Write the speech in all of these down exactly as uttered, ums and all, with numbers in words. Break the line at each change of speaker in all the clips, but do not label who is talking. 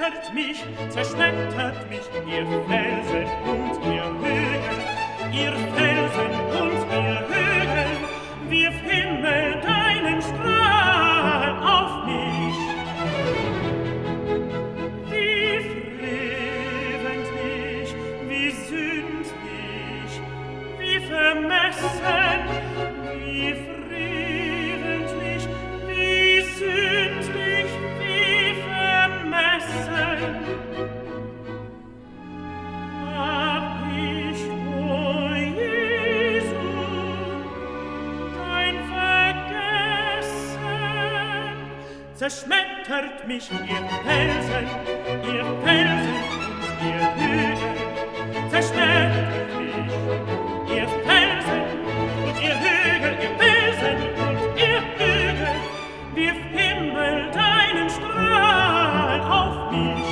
zerschmettert mich, zerschmettert mich, ihr Felsen und ihr Hügel, ihr Felsen und ihr Hügel, wirf Himmel deinen Strahl auf mich. Wie freventlich, wie sündlich, wie vermessen, wie freventlich, wie sündlich, wie vermessen. Hab ich, o Jesu, dein Vergessen, zerschmettert mich ihr Felsen, ihr Felsen und ihr Hügel, zerschmettert mich ihr Felsen und ihr Hügel, ihr Felsen und ihr Hügel, wirf Himmel deinen Strahl auf mich.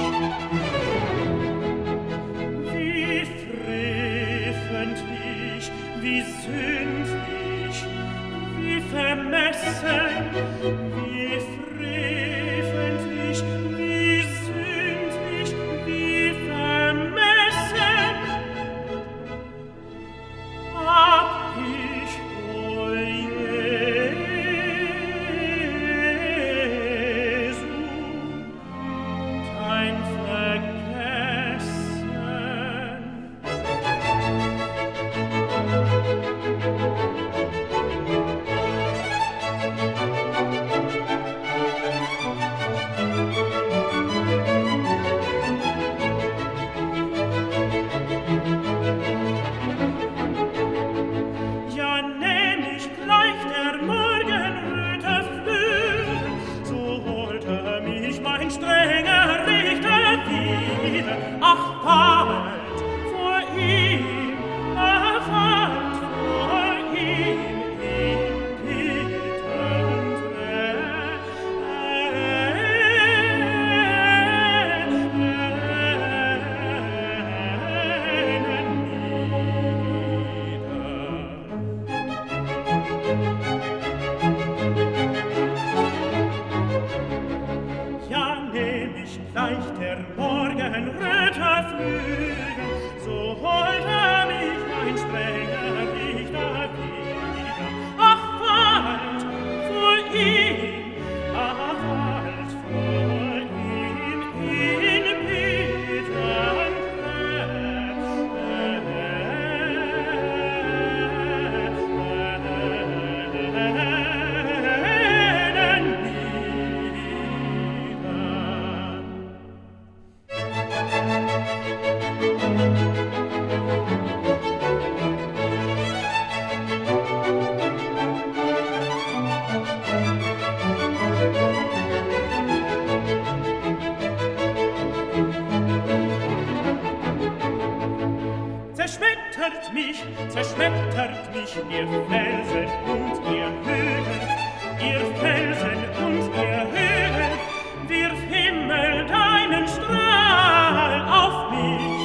Wie freventlich, wie sündlich, wie vermessen, wie freventlich, wie sündlich, wie vermessen, hab ich, o Jesu, dein Vergessen. Ja, nenn ich gleich der Morgenröte Flügel, so holte mich mein strenger Richter wieder. Ach, bald vor ihm, ach, bald vor ihm, in Bitte und Ja, nehm ich gleich der Morgenröte Flügel, so holte mich mein strenger Richter wieder. Ach, bald vor ihm, ach, bald vor ihm, in Bitte und Tränen zerschmettert mich, zerschmettert mich, ihr Felsen und ihr Hügel, ihr Felsen und ihr Hügel, wirf Himmel deinen Strahl auf mich.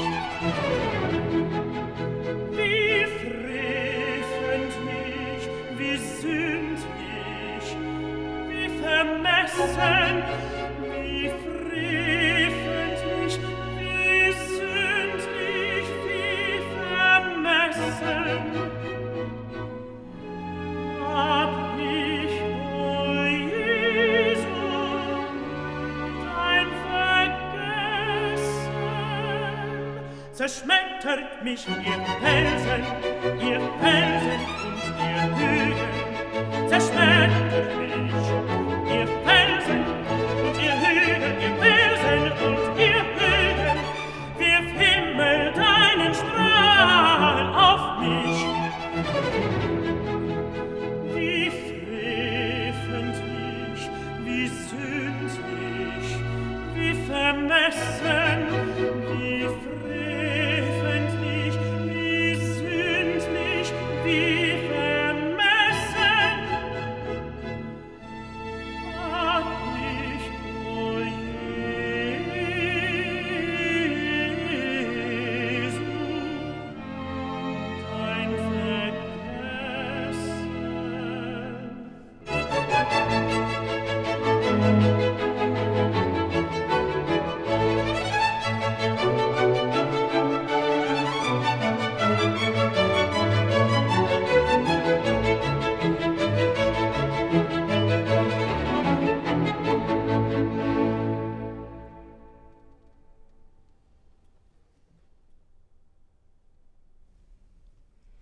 Wie freventlich, wie sündlich, wie vermessen, wie freventlich, wie sündlich, wie vermessen, hab ich, o Jesu, dein Vergessen, zerschmettert mich ihr Felsen, ihr Felsen und ihr Hügel,